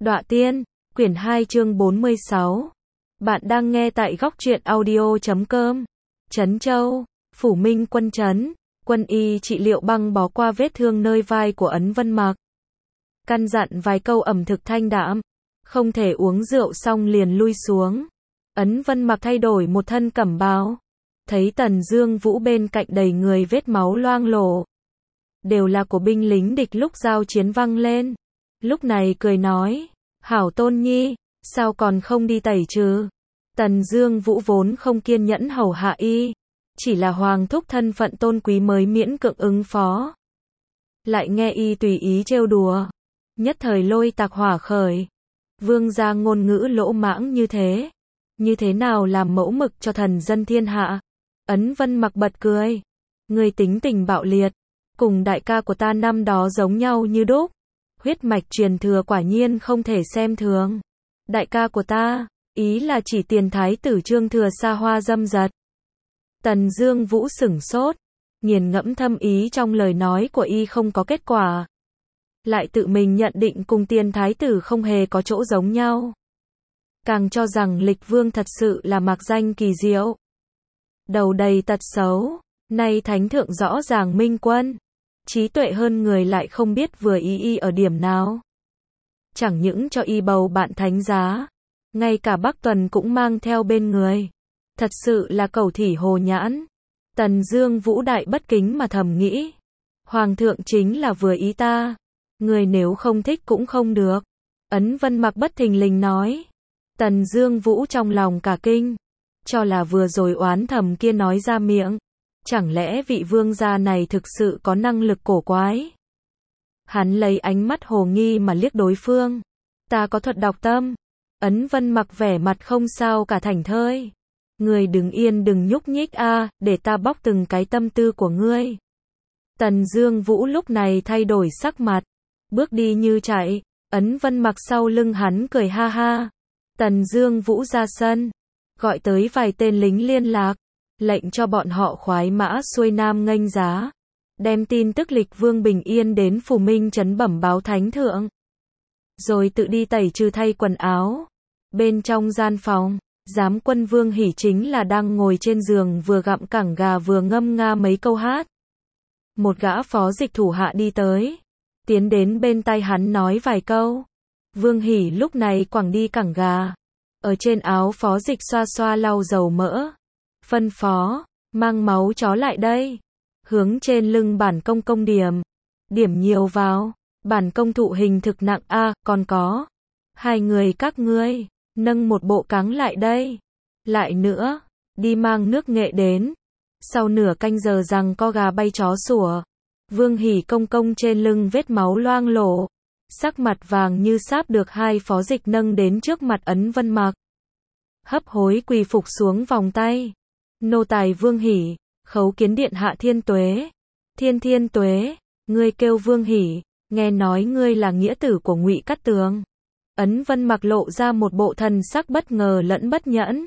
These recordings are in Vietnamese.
Đọa Tiên, quyển 2 chương 46. Bạn đang nghe tại góc truyện audio.com. Trấn Châu, Phủ Minh Quân trấn, quân y trị liệu băng bó qua vết thương nơi vai của Ấn Vân Mặc. Căn dặn vài câu ẩm thực thanh đạm, không thể uống rượu xong liền lui xuống. Ấn Vân Mặc thay đổi một thân cẩm bào, thấy Tần Dương Vũ bên cạnh đầy người vết máu loang lổ, đều là của binh lính địch lúc giao chiến văng lên. Lúc này cười nói, hảo Tôn Nhi, sao còn không đi tẩy trừ? Tần Dương Vũ vốn không kiên nhẫn hầu hạ y, chỉ là hoàng thúc thân phận tôn quý mới miễn cưỡng ứng phó. Lại nghe y tùy ý trêu đùa, nhất thời lôi tạc hỏa khởi. Vương gia ngôn ngữ lỗ mãng như thế nào làm mẫu mực cho thần dân thiên hạ? Ấn Vân Mặc bật cười, người tính tình bạo liệt, cùng đại ca của ta năm đó giống nhau như đúc. Huyết mạch truyền thừa quả nhiên không thể xem thường. Đại ca của ta, ý là chỉ tiền thái tử Trương Thừa xa hoa dâm dật. Tần Dương Vũ sửng sốt, nghiền ngẫm thâm ý trong lời nói của y không có kết quả. Lại tự mình nhận định cùng tiền thái tử không hề có chỗ giống nhau. Càng cho rằng Lịch Vương thật sự là mạc danh kỳ diệu. Đầu đầy tật xấu, nay thánh thượng rõ ràng minh quân. Trí tuệ hơn người lại không biết vừa ý y ở điểm nào. Chẳng những cho y bầu bạn thánh giá, ngay cả Bắc Tuần cũng mang theo bên người. Thật sự là cẩu thỉ hồ nhãn. Tần Dương Vũ đại bất kính mà thầm nghĩ. Hoàng thượng chính là vừa ý ta. Người nếu không thích cũng không được. Ấn Vân Mặc bất thình lình nói. Tần Dương Vũ trong lòng cả kinh. Cho là vừa rồi oán thầm kia nói ra miệng. Chẳng lẽ vị vương gia này thực sự có năng lực cổ quái? Hắn lấy ánh mắt hồ nghi mà liếc đối phương. Ta có thuật đọc tâm. Ấn Vân Mặc vẻ mặt không sao cả thảnh thơi. Người đứng yên đừng nhúc nhích để ta bóc từng cái tâm tư của ngươi. Tần Dương Vũ lúc này thay đổi sắc mặt, bước đi như chạy. Ấn Vân Mặc sau lưng hắn cười ha ha. Tần Dương Vũ ra sân, gọi tới vài tên lính liên lạc, lệnh cho bọn họ khoái mã xuôi nam nghênh giá, đem tin tức Lịch Vương bình yên đến Phủ Minh trấn bẩm báo thánh thượng. Rồi tự đi tẩy trừ thay quần áo. Bên trong gian phòng, giám quân Vương Hỉ chính là đang ngồi trên giường vừa gặm cẳng gà vừa ngâm nga mấy câu hát. Một gã phó dịch thủ hạ đi tới, tiến đến bên tai hắn nói vài câu. Vương Hỉ lúc này quẳng đi cẳng gà, ở trên áo phó dịch xoa xoa lau dầu mỡ, phân phó, mang máu chó lại đây, hướng trên lưng bản công công điểm nhiều vào, bản công thụ hình thực nặng còn có, hai người các ngươi, nâng một bộ cáng lại đây, lại nữa, đi mang nước nghệ đến, sau nửa canh giờ rằng co gà bay chó sủa, Vương Hỉ công công trên lưng vết máu loang lổ, sắc mặt vàng như sáp được hai phó dịch nâng đến trước mặt Ấn Vân Mặc. Hấp hối quỳ phục xuống vòng tay. Nô tài Vương Hỉ, khấu kiến điện hạ thiên tuế. Thiên tuế, ngươi kêu Vương Hỉ, nghe nói ngươi là nghĩa tử của Ngụy Cát Tường. Ấn Vân Mặc lộ ra một bộ thần sắc bất ngờ lẫn bất nhẫn.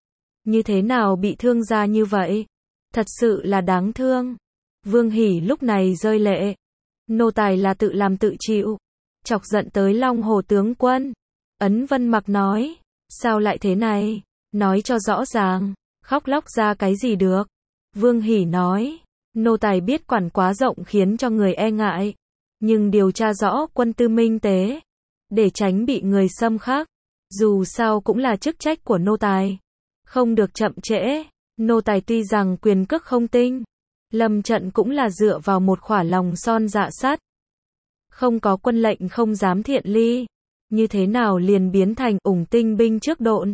Như thế nào bị thương ra như vậy? Thật sự là đáng thương. Vương Hỉ lúc này rơi lệ. Nô tài là tự làm tự chịu. Chọc giận tới Long Hồ tướng quân. Ấn Vân Mặc nói, sao lại thế này? Nói cho rõ ràng, khóc lóc ra cái gì được? Vương Hỉ nói, nô tài biết quản quá rộng khiến cho người e ngại, nhưng điều tra rõ quân tư minh tế, để tránh bị người xâm khắc, dù sao cũng là chức trách của nô tài, không được chậm trễ. Nô tài tuy rằng quyền cước không tinh, lâm trận cũng là dựa vào một khỏa lòng son dạ sắt. Không có quân lệnh không dám thiện ly, như thế nào liền biến thành ủng tinh binh trước độn.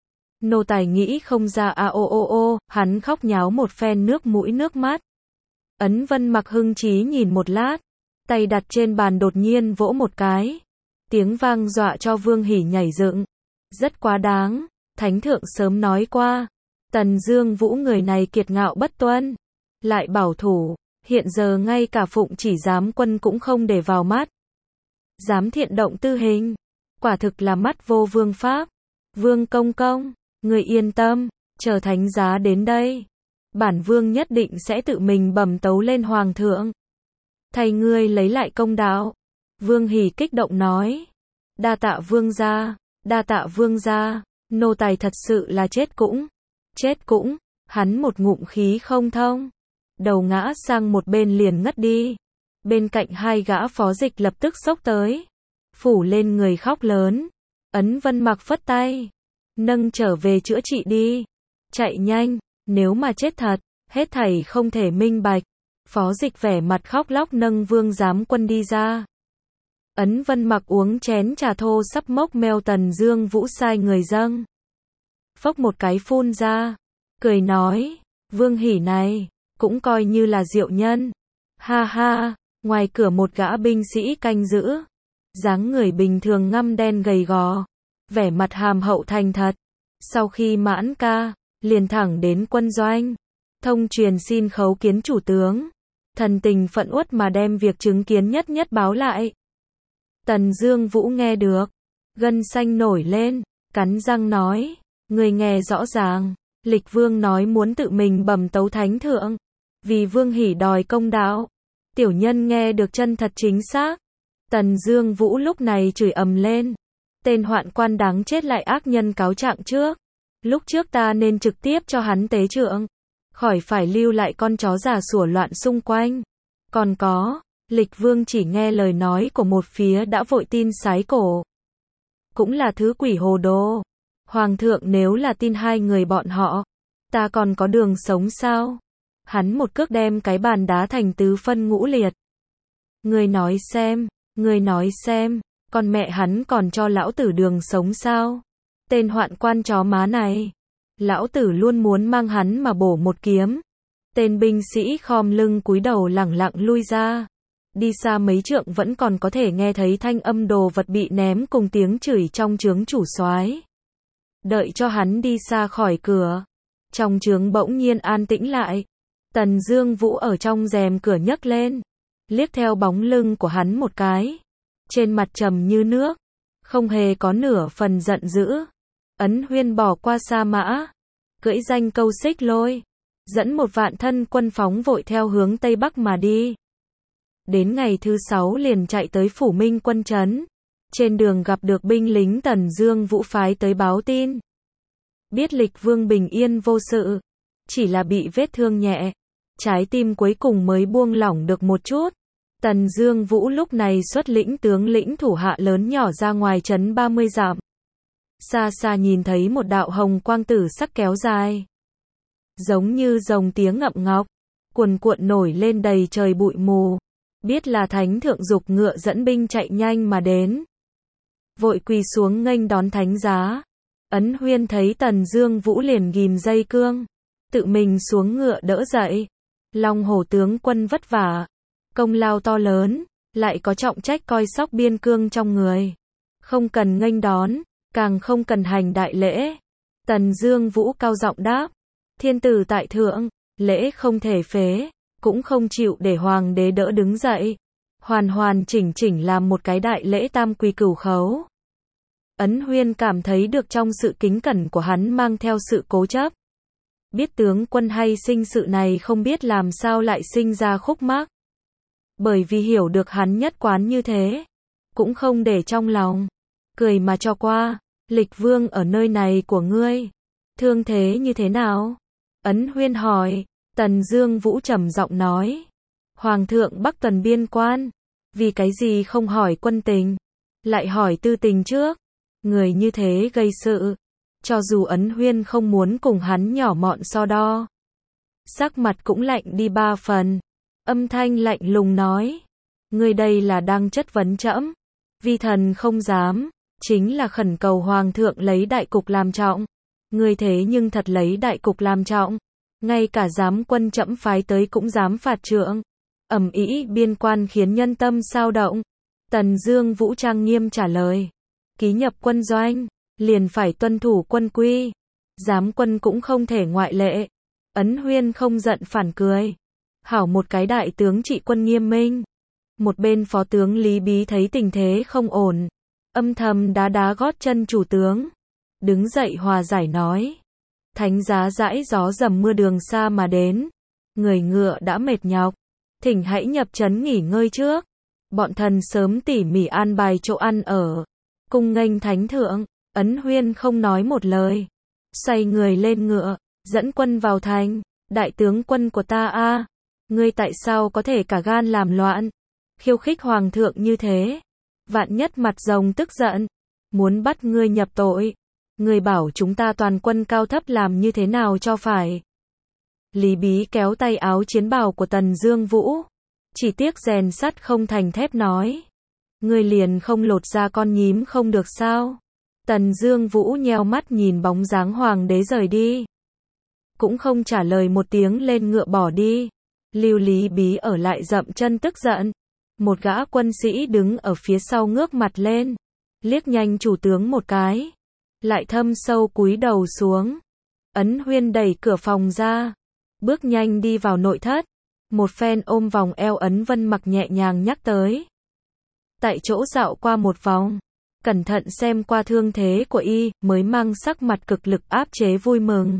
Nô tài nghĩ không ra hắn khóc nháo một phen nước mũi nước mắt. Ấn Vân Mặc hưng trí nhìn một lát, tay đặt trên bàn đột nhiên vỗ một cái. Tiếng vang dọa cho Vương Hỉ nhảy dựng. Rất quá đáng, thánh thượng sớm nói qua. Tần Dương Vũ người này kiệt ngạo bất tuân, lại bảo thủ, hiện giờ ngay cả Phụng Chỉ giám quân cũng không để vào mắt. Dám thiện động tư hình, quả thực là mắt vô vương pháp. Vương công công, người yên tâm, chờ thánh giá đến đây, bản vương nhất định sẽ tự mình bẩm tấu lên hoàng thượng, thay ngươi lấy lại công đạo. Vương Hỉ kích động nói. Đa tạ vương gia, đa tạ vương gia, nô tài thật sự là chết cũng, hắn một ngụm khí không thông. Đầu ngã sang một bên liền ngất đi. Bên cạnh hai gã phó dịch lập tức xốc tới. Phủ lên người khóc lớn. Ấn Vân Mặc phất tay. Nâng trở về chữa trị đi. Chạy nhanh, nếu mà chết thật, hết thảy không thể minh bạch. Phó dịch vẻ mặt khóc lóc nâng Vương Giám Quân đi ra. Ấn Vân Mặc uống chén trà thô sắp mốc meo Tần Dương Vũ sai người dâng. Phốc một cái phun ra. Cười nói, Vương Hỉ này, cũng coi như là diệu nhân. Ha ha, ngoài cửa một gã binh sĩ canh giữ. Dáng người bình thường ngăm đen gầy gò. Vẻ mặt hàm hậu thành thật. Sau khi mãn ca, liền thẳng đến quân doanh. Thông truyền xin khấu kiến chủ tướng. Thần tình phẫn uất mà đem việc chứng kiến nhất nhất báo lại. Tần Dương Vũ nghe được. Gân xanh nổi lên, cắn răng nói. Người nghe rõ ràng. Lịch Vương nói muốn tự mình bẩm tấu thánh thượng. Vì Vương Hỉ đòi công đạo. Tiểu nhân nghe được chân thật chính xác. Tần Dương Vũ lúc này chửi ầm lên. Tên hoạn quan đáng chết lại ác nhân cáo trạng trước. Lúc trước ta nên trực tiếp cho hắn tế trượng. Khỏi phải lưu lại con chó già sủa loạn xung quanh. Còn có, Lịch Vương chỉ nghe lời nói của một phía đã vội tin sái cổ. Cũng là thứ quỷ hồ đồ. Hoàng thượng nếu là tin hai người bọn họ, ta còn có đường sống sao? Hắn một cước đem cái bàn đá thành tứ phân ngũ liệt. Người nói xem, con mẹ hắn còn cho lão tử đường sống sao? Tên hoạn quan chó má này, lão tử luôn muốn mang hắn mà bổ một kiếm. Tên binh sĩ khom lưng cúi đầu lẳng lặng lui ra. Đi xa mấy trượng vẫn còn có thể nghe thấy thanh âm đồ vật bị ném cùng tiếng chửi trong trướng chủ soái. Đợi cho hắn đi xa khỏi cửa, trong trướng bỗng nhiên an tĩnh lại. Tần Dương Vũ ở trong rèm cửa nhấc lên, liếc theo bóng lưng của hắn một cái. Trên mặt trầm như nước, không hề có nửa phần giận dữ. Ấn Huyên bỏ qua Sa Mã, cưỡi danh câu xích lôi, dẫn một vạn thân quân phóng vội theo hướng Tây Bắc mà đi. Đến ngày thứ 6 liền chạy tới Phủ Minh quân trấn. Trên đường gặp được binh lính Tần Dương Vũ phái tới báo tin. Biết Lịch Vương bình yên vô sự, chỉ là bị vết thương nhẹ. Trái tim cuối cùng mới buông lỏng được một chút. Tần Dương Vũ lúc này xuất lĩnh tướng lĩnh thủ hạ lớn nhỏ ra ngoài trấn 30 dặm. Xa xa nhìn thấy một đạo hồng quang tử sắc kéo dài. Giống như rồng tiếng ngậm ngọc, cuồn cuộn nổi lên đầy trời bụi mù. Biết là thánh thượng dục ngựa dẫn binh chạy nhanh mà đến. Vội quỳ xuống nghênh đón thánh giá. Ấn Huyên thấy Tần Dương Vũ liền ghim dây cương, tự mình xuống ngựa đỡ dậy. Long Hổ tướng quân vất vả, công lao to lớn, lại có trọng trách coi sóc biên cương trong người. Không cần nghênh đón, càng không cần hành đại lễ. Tần Dương Vũ cao giọng đáp, thiên tử tại thượng, lễ không thể phế, cũng không chịu để hoàng đế đỡ đứng dậy. Hoàn hoàn chỉnh chỉnh làm một cái đại lễ tam quy cửu khấu. Ấn Huyên cảm thấy được trong sự kính cẩn của hắn mang theo sự cố chấp. Biết tướng quân hay sinh sự này không biết làm sao lại sinh ra khúc mắc. Bởi vì hiểu được hắn nhất quán như thế, cũng không để trong lòng, cười mà cho qua. Lịch Vương ở nơi này của ngươi, thương thế như thế nào? Ấn Huyên hỏi. Tần Dương Vũ trầm giọng nói, Hoàng thượng Bắc tuần biên quan, vì cái gì không hỏi quân tình, lại hỏi tư tình trước? Người như thế gây sự. Cho dù Ấn Huyên không muốn cùng hắn nhỏ mọn so đo, sắc mặt cũng lạnh đi 3 phần. Âm thanh lạnh lùng nói, ngươi đây là đang chất vấn trẫm. Vi thần không dám, chính là khẩn cầu Hoàng thượng lấy đại cục làm trọng. Ngươi thế nhưng thật lấy đại cục làm trọng, ngay cả giám quân trẫm phái tới cũng dám phạt trượng. Ầm ĩ biên quan khiến nhân tâm sao động. Tần Dương Vũ trang nghiêm trả lời, ký nhập quân doanh, liền phải tuân thủ quân quy. Giám quân cũng không thể ngoại lệ. Ấn Huyên không giận phản cười, hảo một cái đại tướng trị quân nghiêm minh. Một bên phó tướng Lý Bí thấy tình thế không ổn, âm thầm đá đá gót chân chủ tướng, đứng dậy hòa giải nói, thánh giá dãi gió dầm mưa đường xa mà đến, người ngựa đã mệt nhọc, thỉnh hãy nhập trấn nghỉ ngơi trước. Bọn thần sớm tỉ mỉ an bài chỗ ăn ở, Cung nghênh thánh thượng. Ấn Huyên không nói một lời. Xoay người lên ngựa, dẫn quân vào thành. Đại tướng quân của ta a, ngươi tại sao có thể cả gan làm loạn, khiêu khích hoàng thượng như thế? Vạn nhất mặt rồng tức giận, muốn bắt ngươi nhập tội. Ngươi bảo chúng ta toàn quân cao thấp làm như thế nào cho phải? Lý Bí kéo tay áo chiến bào của Tần Dương Vũ. Chỉ tiếc rèn sắt không thành thép nói. Ngươi liền không lột ra con nhím không được sao? Tần Dương Vũ nheo mắt nhìn bóng dáng hoàng đế rời đi. Cũng không trả lời một tiếng lên ngựa bỏ đi. Lưu Lý Bí ở lại dậm chân tức giận. Một gã quân sĩ đứng ở phía sau ngước mặt lên. Liếc nhanh chủ tướng một cái. Lại thâm sâu cúi đầu xuống. Ấn Huyên đẩy cửa phòng ra. Bước nhanh đi vào nội thất. Một phen ôm vòng eo Ấn Vân Mặc nhẹ nhàng nhắc tới. Tại chỗ dạo qua một vòng. Cẩn thận xem qua thương thế của y, mới mang sắc mặt cực lực áp chế vui mừng.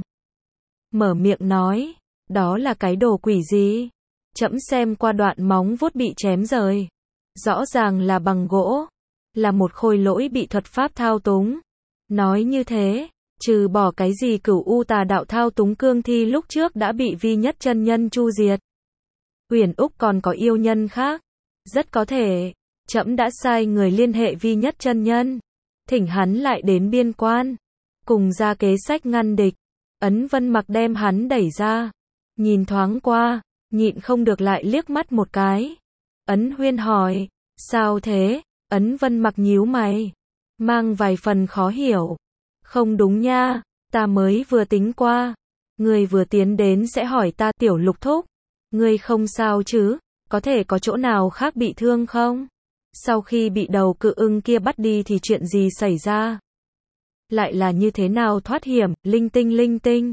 Mở miệng nói, đó là cái đồ quỷ gì? Trẫm xem qua đoạn móng vuốt bị chém rời. Rõ ràng là bằng gỗ. Là một khôi lỗi bị thuật pháp thao túng. Nói như thế, trừ bỏ cái gì Cửu U Tà Đạo thao túng cương thi lúc trước đã bị Vi Nhất chân nhân chu diệt. Uyển Úc còn có yêu nhân khác. Rất có thể, trẫm đã sai người liên hệ Vi Nhất chân nhân. Thỉnh hắn lại đến biên quan. Cùng ra kế sách ngăn địch. Ấn Vân Mặc đem hắn đẩy ra. Nhìn thoáng qua, nhịn không được lại liếc mắt một cái. Ấn Huyên hỏi, sao thế? Ấn Vân Mặc nhíu mày, mang vài phần khó hiểu. Không đúng nha, ta mới vừa tính qua. Người vừa tiến đến sẽ hỏi ta Tiểu Lục thúc. Ngươi không sao chứ? Có thể có chỗ nào khác bị thương không? Sau khi bị đầu cự ưng kia bắt đi thì chuyện gì xảy ra? Lại là như thế nào thoát hiểm, linh tinh linh tinh.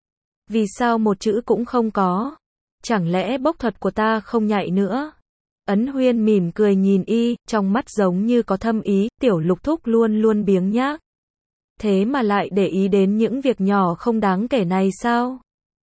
Vì sao một chữ cũng không có? Chẳng lẽ bốc thuật của ta không nhạy nữa? Ấn Huyên mỉm cười nhìn y, trong mắt giống như có thâm ý, Tiểu Lục thúc luôn luôn biếng nhác. Thế mà lại để ý đến những việc nhỏ không đáng kể này sao?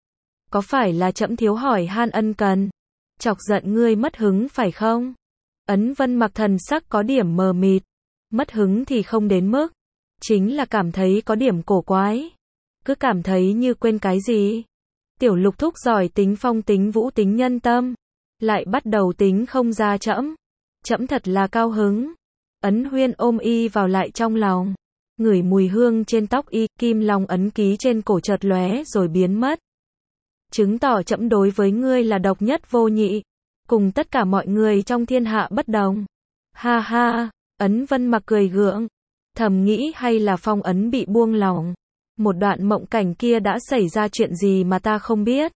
Có phải là trẫm thiếu hỏi han ân cần? Chọc giận ngươi mất hứng phải không? Ấn Vân Mặc thần sắc có điểm mờ mịt. Mất hứng thì không đến mức. Chính là cảm thấy có điểm cổ quái. Cứ cảm thấy như quên cái gì. Tiểu Lục thúc giỏi tính phong tính vũ tính nhân tâm. Lại bắt đầu tính không ra trẫm. Trẫm thật là cao hứng. Ấn Huyên ôm y vào lại trong lòng. Ngửi mùi hương trên tóc y, kim long ấn ký trên cổ chợt lóe rồi biến mất. Chứng tỏ trẫm đối với ngươi là độc nhất vô nhị. Cùng tất cả mọi người trong thiên hạ bất đồng. Ha ha, Ấn Vân Mặc cười gượng. Thầm nghĩ hay là phong ấn bị buông lỏng. Một đoạn mộng cảnh kia đã xảy ra chuyện gì mà ta không biết.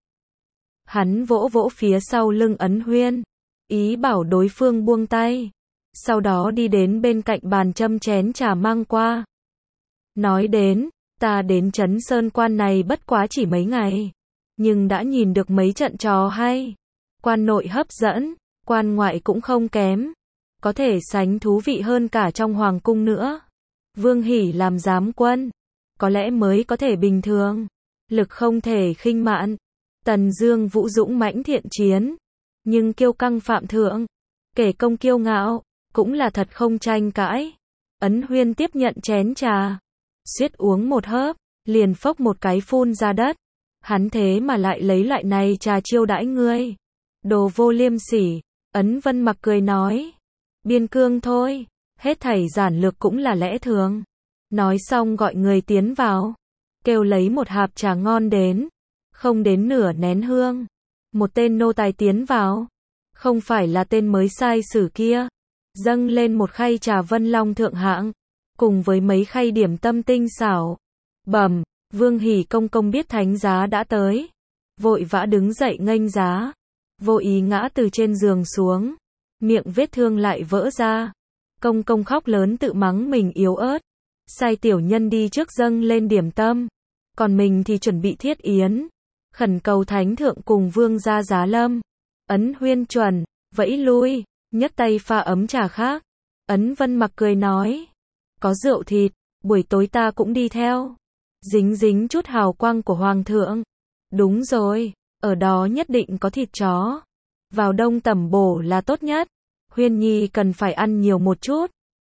Hắn vỗ vỗ phía sau lưng Ấn Huyên. Ý bảo đối phương buông tay. Sau đó đi đến bên cạnh bàn châm chén trà mang qua. Nói đến, ta đến Trấn Sơn Quan này bất quá chỉ mấy ngày. Nhưng đã nhìn được mấy trận trò hay. Quan nội hấp dẫn, quan ngoại cũng không kém. Có thể sánh thú vị hơn cả trong hoàng cung nữa. Vương Hỉ làm giám quân. Có lẽ mới có thể bình thường. Lực không thể khinh mạn. Tần Dương Vũ dũng mãnh thiện chiến. Nhưng kiêu căng phạm thượng. Kể công kiêu ngạo. Cũng là thật không tranh cãi. Ấn Huyên tiếp nhận chén trà. Suýt uống một hớp. Liền phốc một cái phun ra đất. Hắn thế mà lại lấy loại này trà chiêu đãi ngươi. Đồ vô liêm sỉ. Ấn Vân Mặc cười nói. Biên cương thôi. Hết thảy giản lược cũng là lẽ thường. Nói xong gọi người tiến vào. Kêu lấy một hạp trà ngon đến. Không đến nửa nén hương. Một tên nô tài tiến vào. Không phải là tên mới sai sử kia. Dâng lên một khay trà Vân Long thượng hạng. Cùng với mấy khay điểm tâm tinh xảo. Bẩm, Vương Hỉ công công biết thánh giá đã tới. Vội vã đứng dậy nghênh giá. Vô ý ngã từ trên giường xuống. Miệng vết thương lại vỡ ra. Công công khóc lớn tự mắng mình yếu ớt. Sai tiểu nhân đi trước dâng lên điểm tâm. Còn mình thì chuẩn bị thiết yến. Khẩn cầu thánh thượng cùng vương gia giá lâm. Ấn Huyên chuẩn, vẫy lui, nhấc tay pha ấm trà khác. Ấn Vân Mặc cười nói. Có rượu thịt, buổi tối ta cũng đi theo. Dính dính chút hào quang của hoàng thượng. Đúng rồi, ở đó nhất định có thịt chó. Vào đông tẩm bổ là tốt nhất. Huyên Nhi cần phải ăn nhiều một chút.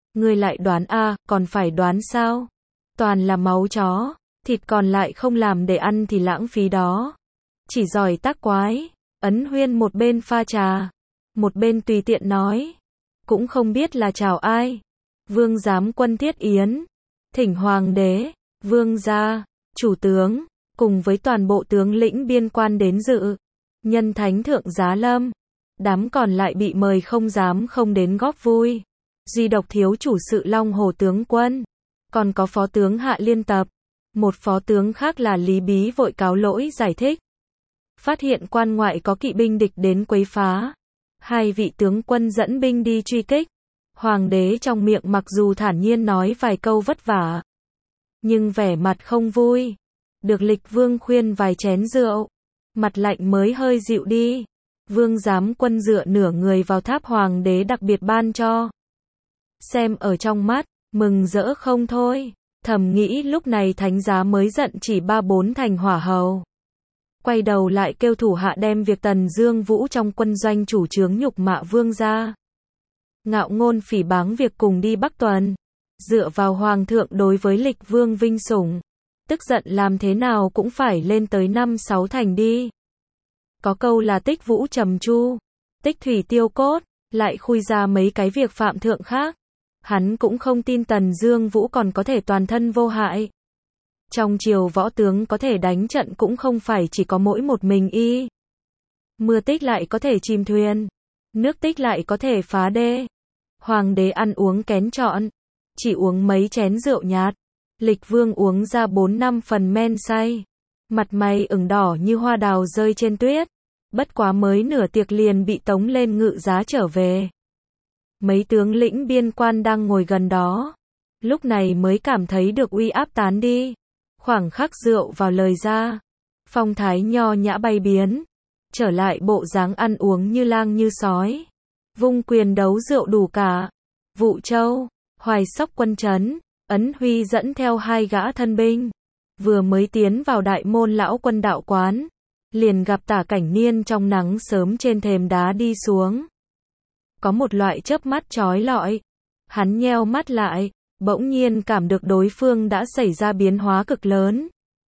Ngươi lại đoán a, còn phải đoán sao? Toàn là máu chó, thịt còn lại không làm để ăn thì lãng phí đó. Chỉ giỏi tác quái. Ấn Huyên một bên pha trà, một bên tùy tiện nói. Cũng không biết là chào ai. Vương giám quân Thiết Yến, thỉnh hoàng đế, vương gia, chủ tướng, cùng với toàn bộ tướng lĩnh biên quan đến dự. Nhân thánh thượng giá lâm. Đám còn lại bị mời không dám không đến góp vui. Duy độc thiếu chủ sự Long Hồ tướng quân. Còn có phó tướng Hạ Liên Tập. Một phó tướng khác là Lý Bí vội cáo lỗi giải thích. Phát hiện quan ngoại có kỵ binh địch đến quấy phá. Hai vị tướng quân dẫn binh đi truy kích. Hoàng đế trong miệng mặc dù thản nhiên nói vài câu vất vả, nhưng vẻ mặt không vui. Được Lịch Vương khuyên vài chén rượu, mặt lạnh mới hơi dịu đi. Vương giám quân dựa nửa người vào tháp hoàng đế đặc biệt ban cho. Xem ở trong mắt, mừng rỡ không thôi. Thầm nghĩ lúc này thánh giá mới giận chỉ 3-4 thành hỏa hầu. Quay đầu lại kêu thủ hạ đem việc Tần Dương Vũ trong quân doanh chủ chướng nhục mạ vương gia. Ngạo ngôn phỉ báng việc cùng đi Bắc Tuần. Dựa vào hoàng thượng đối với Lịch Vương vinh sủng. Tức giận làm thế nào cũng phải lên tới 5-6 thành đi. Có câu là tích vũ trầm chu, tích thủy tiêu cốt, lại khui ra mấy cái việc phạm thượng khác. Hắn cũng không tin Tần Dương Vũ còn có thể toàn thân vô hại. Trong triều võ tướng có thể đánh trận cũng không phải chỉ có mỗi một mình y. Mưa tích lại có thể chìm thuyền, nước tích lại có thể phá đê. Hoàng đế ăn uống kén chọn, chỉ uống mấy chén rượu nhạt. Lịch Vương uống ra 4-5 phần men say. Mặt mày ửng đỏ như hoa đào rơi trên tuyết. Bất quá mới nửa tiệc liền bị tống lên ngự giá trở về. Mấy tướng lĩnh biên quan đang ngồi gần đó. Lúc này mới cảm thấy được uy áp tán đi. Khoảng khắc rượu vào lời ra. Phong thái nho nhã bay biến. Trở lại bộ dáng ăn uống như lang như sói. Vung quyền đấu rượu đủ cả. Vụ Châu, Hoài Sóc quân trấn. Ấn Huy dẫn theo 2 gã thân binh. Vừa mới tiến vào đại môn lão quân đạo quán. Liền gặp Tả Cảnh Niên trong nắng sớm trên thềm đá đi xuống. Có một loại chớp mắt chói lọi. Hắn nheo mắt lại, bỗng nhiên cảm được đối phương đã xảy ra biến hóa cực lớn.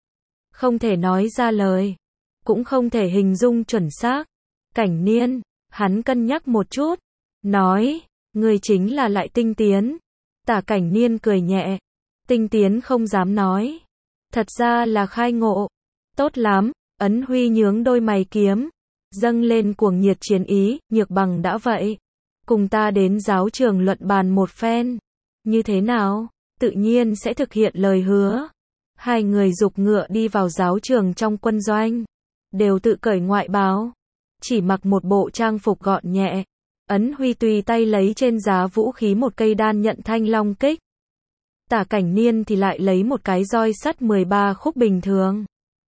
Không thể nói ra lời, cũng không thể hình dung chuẩn xác. Cảnh Niên, hắn cân nhắc một chút, nói, người chính là lại Tinh Tiến. Tả Cảnh Niên cười nhẹ, Tinh Tiến không dám nói. Thật ra là khai ngộ. Tốt lắm, Ấn Huy nhướng đôi mày kiếm, dâng lên cuồng nhiệt chiến ý, Nhược Bằng đã vậy. Cùng ta đến giáo trường luận bàn một phen. Như thế nào? Tự nhiên sẽ thực hiện lời hứa. Hai người giục ngựa đi vào giáo trường trong quân doanh. Đều tự cởi ngoại bào. Chỉ mặc một bộ trang phục gọn nhẹ. Ấn Huy tùy tay lấy trên giá vũ khí một cây đan nhận thanh long kích. Tả Cảnh Niên thì lại lấy một cái roi sắt 13 khúc bình thường.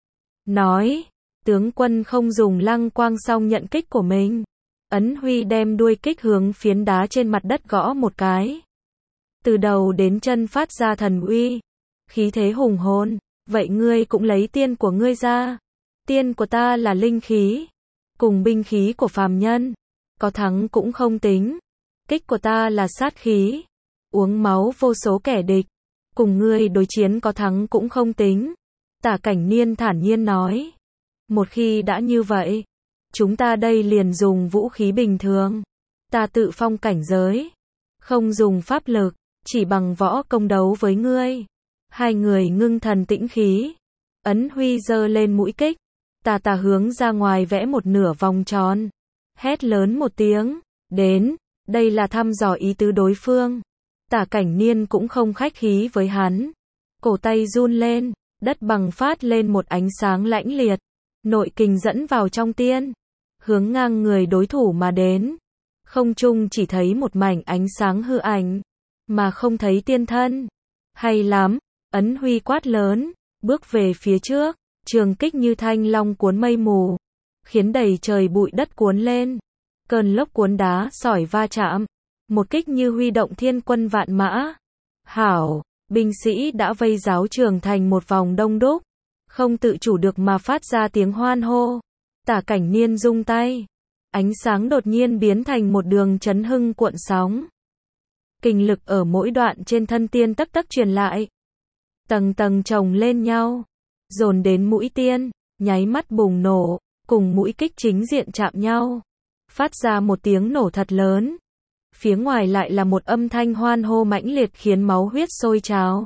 Nói, tướng quân không dùng lăng quang song nhận kích của mình. Ấn Huy đem đuôi kích hướng phiến đá trên mặt đất gõ một cái. Từ đầu đến chân phát ra thần uy, khí thế hùng hồn. Vậy ngươi cũng lấy tiên của ngươi ra. Tiên của ta là linh khí, cùng binh khí của phàm nhân. Có thắng cũng không tính. Kích của ta là sát khí, uống máu vô số kẻ địch. Cùng ngươi đối chiến có thắng cũng không tính. Tả Cảnh Niên thản nhiên nói. Một khi đã như vậy, chúng ta đây liền dùng vũ khí bình thường. Ta tự phong cảnh giới, không dùng pháp lực, chỉ bằng võ công đấu với ngươi. Hai người ngưng thần tĩnh khí. Ấn Huy giơ lên mũi kích, tà hướng ra ngoài vẽ một nửa vòng tròn. Hét lớn một tiếng, đến, đây là thăm dò ý tứ đối phương. Tả Cảnh Niên cũng không khách khí với hắn. Cổ tay run lên, đất bằng phát lên một ánh sáng lãnh liệt. Nội kình dẫn vào trong tiên, hướng ngang người đối thủ mà đến. Không trung chỉ thấy một mảnh ánh sáng hư ảnh, mà không thấy tiên thân. Hay lắm, Ấn Huy quát lớn, bước về phía trước, trường kích như thanh long cuốn mây mù, khiến đầy trời bụi đất cuốn lên. Cơn lốc cuốn đá sỏi va chạm, một kích như huy động thiên quân vạn mã. Hảo, binh sĩ đã vây giáo trường thành một vòng đông đúc, không tự chủ được mà phát ra tiếng hoan hô. Tả Cảnh Niên rung tay, ánh sáng đột nhiên biến thành một đường chấn hưng cuộn sóng. Kinh lực ở mỗi đoạn trên thân tiên tấc tấc truyền lại. Tầng tầng chồng lên nhau, dồn đến mũi tiên, nháy mắt bùng nổ, cùng mũi kích chính diện chạm nhau. Phát ra một tiếng nổ thật lớn. Phía ngoài lại là một âm thanh hoan hô mãnh liệt khiến máu huyết sôi trào.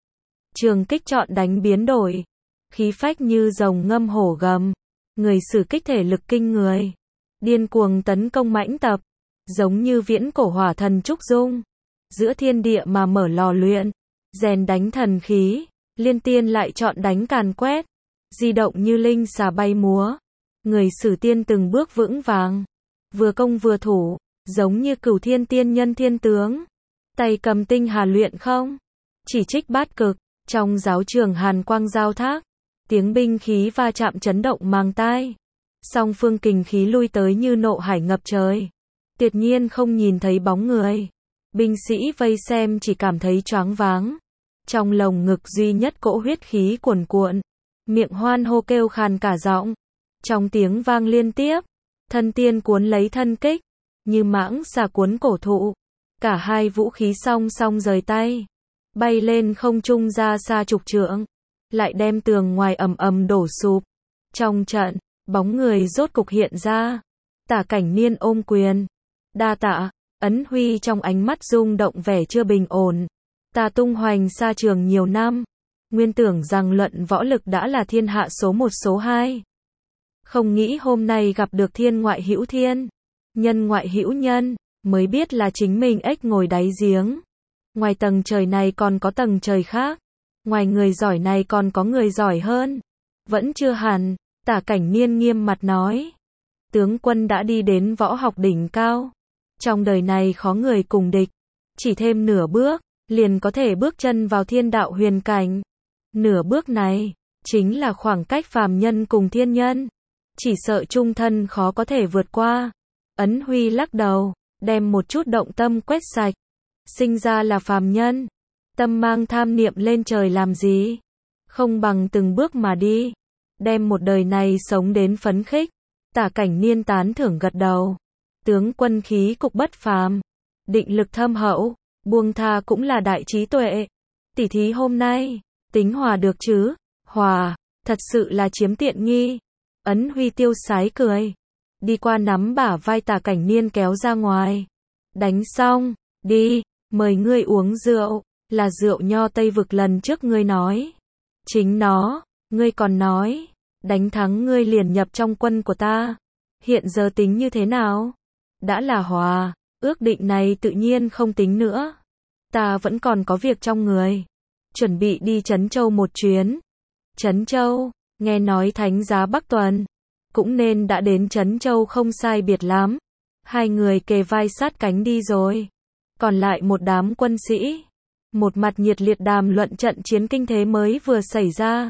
Trường kích chọn đánh biến đổi. Khí phách như rồng ngâm hổ gầm. Người sử kích thể lực kinh người. Điên cuồng tấn công mãnh tập. Giống như viễn cổ hỏa thần trúc dung. Giữa thiên địa mà mở lò luyện. Rèn đánh thần khí. Liên tiên lại chọn đánh càn quét. Di động như linh xà bay múa. Người sử tiên từng bước vững vàng. Vừa công vừa thủ. Giống như Cửu Thiên tiên nhân thiên tướng. Tay cầm tinh hà luyện không. Chỉ trích bát cực. Trong giáo trường hàn quang giao thác. Tiếng binh khí va chạm chấn động màng tai. Song phương kình khí lui tới như nộ hải ngập trời. Tuyệt nhiên không nhìn thấy bóng người. Binh sĩ vây xem chỉ cảm thấy choáng váng. Trong lồng ngực duy nhất cỗ huyết khí cuồn cuộn. Miệng hoan hô kêu khàn cả giọng. Trong tiếng vang liên tiếp. Thân tiên cuốn lấy thân kích. Như mãng xà cuốn cổ thụ. Cả hai vũ khí song song rời tay. Bay lên không trung ra xa chục trượng. Lại đem tường ngoài ầm ầm đổ sụp. Trong trận, bóng người rốt cục hiện ra. Tả Cảnh Niên ôm quyền. Đa tạ. Ấn Huy trong ánh mắt rung động vẻ chưa bình ổn. Ta tung hoành xa trường nhiều năm. Nguyên tưởng rằng luận võ lực đã là thiên hạ số 1 số 2. Không nghĩ hôm nay gặp được thiên ngoại hữu thiên. Nhân ngoại hữu nhân. Mới biết là chính mình ếch ngồi đáy giếng. Ngoài tầng trời này còn có tầng trời khác. Ngoài người giỏi này còn có người giỏi hơn. Vẫn chưa hẳn. Tả Cảnh Niên nghiêm mặt nói. Tướng quân đã đi đến võ học đỉnh cao. Trong đời này khó người cùng địch. Chỉ thêm nửa bước, liền có thể bước chân vào thiên đạo huyền cảnh. Nửa bước này, chính là khoảng cách phàm nhân cùng thiên nhân. Chỉ sợ chung thân khó có thể vượt qua. Ấn Huy lắc đầu, đem một chút động tâm quét sạch. Sinh ra là phàm nhân. Tâm mang tham niệm lên trời làm gì? Không bằng từng bước mà đi. Đem một đời này sống đến phấn khích. Tả Cảnh Niên tán thưởng gật đầu. Tướng quân khí cục bất phàm. Định lực thâm hậu. Buông tha cũng là đại trí tuệ. Tỉ thí hôm nay, tính hòa được chứ? Hòa, thật sự là chiếm tiện nghi. Ấn Huy tiêu sái cười. Đi qua nắm bả vai Tả Cảnh Niên kéo ra ngoài. Đánh xong, đi, mời ngươi uống rượu. Là rượu nho Tây Vực lần trước ngươi nói. Chính nó, ngươi còn nói. Đánh thắng ngươi liền nhập trong quân của ta. Hiện giờ tính như thế nào? Đã là hòa, ước định này tự nhiên không tính nữa. Ta vẫn còn có việc trong người. Chuẩn bị đi Trấn Châu một chuyến. Trấn Châu, nghe nói thánh giá Bắc Tuần. Cũng nên đã đến Trấn Châu không sai biệt lắm. Hai người kề vai sát cánh đi rồi. Còn lại một đám quân sĩ. Một mặt nhiệt liệt đàm luận trận chiến kinh thế mới vừa xảy ra.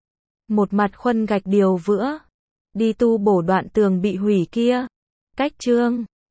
Một mặt khuân gạch điều vữa. Đi tu bổ đoạn tường bị hủy kia. Cách chương